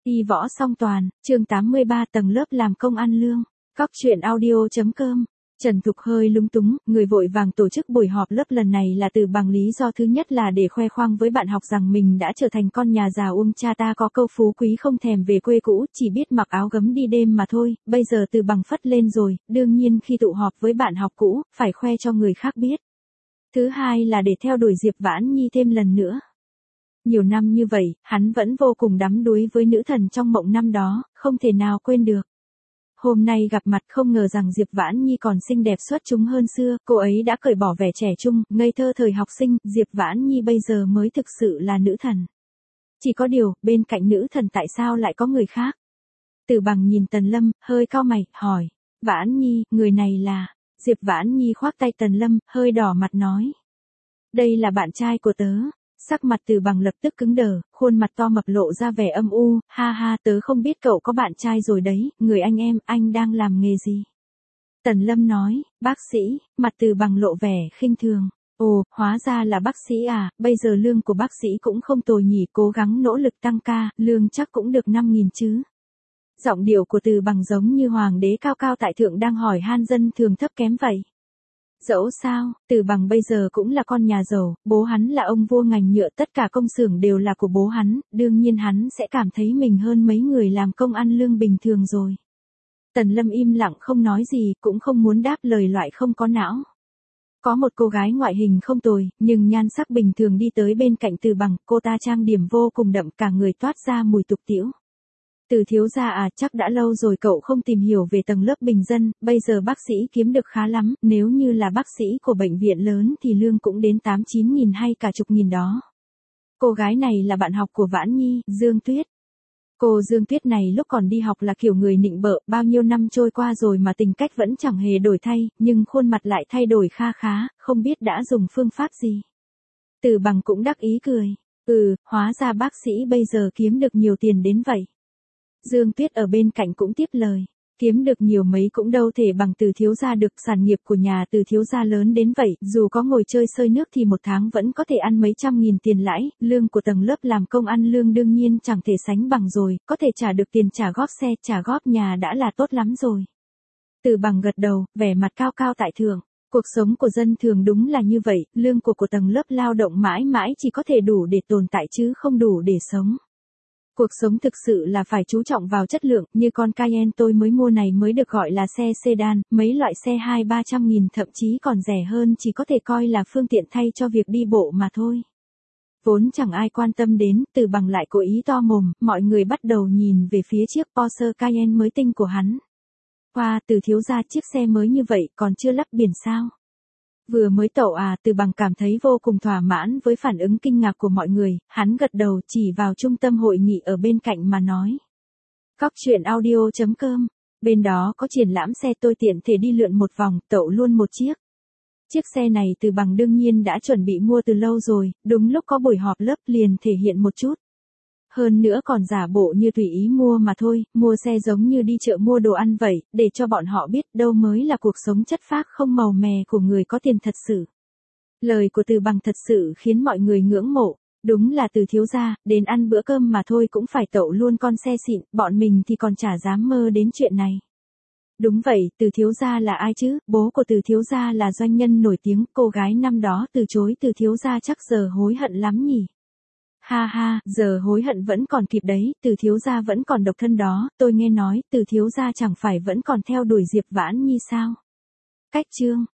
Y võ song toàn, chương 83 tầng lớp làm công ăn lương. Cóc truyện audio.com. Trần Thục hơi lúng túng, người vội vàng tổ chức buổi họp lớp lần này là từ bằng lý do thứ nhất là để khoe khoang với bạn học rằng mình đã trở thành con nhà già cha ta có câu phú quý không thèm về quê cũ, chỉ biết mặc áo gấm đi đêm mà thôi, bây giờ từ bằng phất lên rồi, đương nhiên khi tụ họp với bạn học cũ, phải khoe cho người khác biết. Thứ hai là để theo đuổi Diệp Vãn Nhi thêm lần nữa. Nhiều năm như vậy, hắn vẫn vô cùng đắm đuối với nữ thần trong mộng năm đó, không thể nào quên được. Hôm nay gặp mặt không ngờ rằng Diệp Vãn Nhi còn xinh đẹp xuất chúng hơn xưa, cô ấy đã cởi bỏ vẻ trẻ trung, ngây thơ thời học sinh, Diệp Vãn Nhi bây giờ mới thực sự là nữ thần. Chỉ có điều, bên cạnh nữ thần tại sao lại có người khác? Từ Bằng nhìn Tần Lâm, hơi cau mày, hỏi, Vãn Nhi, người này là... Diệp Vãn Nhi khoác tay Tần Lâm, hơi đỏ mặt nói. Đây là bạn trai của tớ. Sắc mặt Từ Bằng lập tức cứng đờ, khuôn mặt to mập lộ ra vẻ âm u, ha ha tớ không biết cậu có bạn trai rồi đấy, người anh đang làm nghề gì? Tần Lâm nói, bác sĩ, mặt Từ Bằng lộ vẻ khinh thường. Ồ, hóa ra là bác sĩ à, bây giờ lương của bác sĩ cũng không tồi nhỉ, cố gắng nỗ lực tăng ca, lương chắc cũng được 5.000 chứ. Giọng điệu của Từ Bằng giống như hoàng đế cao cao tại thượng đang hỏi han dân thường thấp kém vậy. Dẫu sao, Từ Bằng bây giờ cũng là con nhà giàu, bố hắn là ông vua ngành nhựa, tất cả công xưởng đều là của bố hắn, đương nhiên hắn sẽ cảm thấy mình hơn mấy người làm công ăn lương bình thường rồi. Tần Lâm im lặng không nói gì, cũng không muốn đáp lời loại không có não. Có một cô gái ngoại hình không tồi, nhưng nhan sắc bình thường đi tới bên cạnh Từ Bằng, cô ta trang điểm vô cùng đậm, cả người toát ra mùi tục tĩu. Từ thiếu gia à, chắc đã lâu rồi cậu không tìm hiểu về tầng lớp bình dân, bây giờ bác sĩ kiếm được khá lắm, nếu như là bác sĩ của bệnh viện lớn thì lương cũng đến 8-9 nghìn hay cả chục nghìn đó. Cô gái này là bạn học của Vãn Nhi, Dương Tuyết. Cô Dương Tuyết này lúc còn đi học là kiểu người nịnh bợ, bao nhiêu năm trôi qua rồi mà tính cách vẫn chẳng hề đổi thay, nhưng khuôn mặt lại thay đổi kha khá, không biết đã dùng phương pháp gì. Từ Bằng cũng đắc ý cười, hóa ra bác sĩ bây giờ kiếm được nhiều tiền đến vậy. Dương Tuyết ở bên cạnh cũng tiếp lời, kiếm được nhiều mấy cũng đâu thể bằng Từ thiếu gia được, sản nghiệp của nhà Từ thiếu gia lớn đến vậy, dù có ngồi chơi sơi nước thì một tháng vẫn có thể ăn mấy trăm nghìn tiền lãi, lương của tầng lớp làm công ăn lương đương nhiên chẳng thể sánh bằng rồi, có thể trả được tiền trả góp xe, trả góp nhà đã là tốt lắm rồi. Từ Bằng gật đầu, vẻ mặt cao cao tại thượng. Cuộc sống của dân thường đúng là như vậy, lương của tầng lớp lao động mãi mãi chỉ có thể đủ để tồn tại chứ không đủ để sống. Cuộc sống thực sự là phải chú trọng vào chất lượng, như con Cayenne tôi mới mua này mới được gọi là xe sedan, mấy loại xe 200-300 nghìn thậm chí còn rẻ hơn chỉ có thể coi là phương tiện thay cho việc đi bộ mà thôi. Vốn chẳng ai quan tâm đến, Từ Bằng lại cố ý to mồm, mọi người bắt đầu nhìn về phía chiếc Porsche Cayenne mới tinh của hắn. Wow, Từ thiếu gia chiếc xe mới như vậy còn chưa lắp biển sao? Vừa mới tậu à, Từ Bằng cảm thấy vô cùng thỏa mãn với phản ứng kinh ngạc của mọi người, hắn gật đầu chỉ vào trung tâm hội nghị ở bên cạnh mà nói. Cóc truyện audio.com, bên đó có triển lãm xe tôi tiện thể đi lượn một vòng, tậu luôn một chiếc. Chiếc xe này Từ Bằng đương nhiên đã chuẩn bị mua từ lâu rồi, đúng lúc có buổi họp lớp liền thể hiện một chút. Hơn nữa còn giả bộ như tùy ý mua mà thôi, mua xe giống như đi chợ mua đồ ăn vậy, để cho bọn họ biết đâu mới là cuộc sống chất phác không màu mè của người có tiền thật sự. Lời của Từ Bằng thật sự khiến mọi người ngưỡng mộ, đúng là Từ thiếu gia, đến ăn bữa cơm mà thôi cũng phải tậu luôn con xe xịn, bọn mình thì còn chả dám mơ đến chuyện này. Đúng vậy, Từ thiếu gia là ai chứ, bố của Từ thiếu gia là doanh nhân nổi tiếng, cô gái năm đó từ chối Từ thiếu gia chắc giờ hối hận lắm nhỉ. Ha ha, giờ hối hận vẫn còn kịp đấy, Từ thiếu gia vẫn còn độc thân đó, tôi nghe nói, Từ thiếu gia chẳng phải vẫn còn theo đuổi Diệp Vãn Nhi sao? Cách chương